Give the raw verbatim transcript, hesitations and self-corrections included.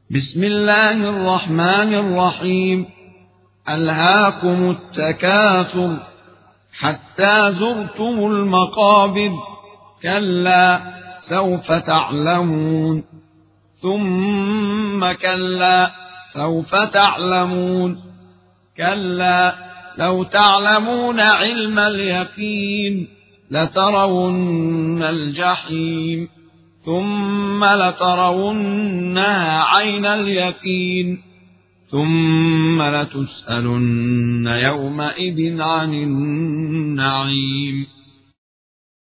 بسم الله الرحمن الرحيم. ألهاكم التكاثر حتى زرتم المقابر، كلا سوف تعلمون ثم كلا سوف تعلمون، كلا لو تعلمون علم اليقين لترون الجحيم ثم لترونها عين اليقين ثم لتسألن يومئذ عن النعيم.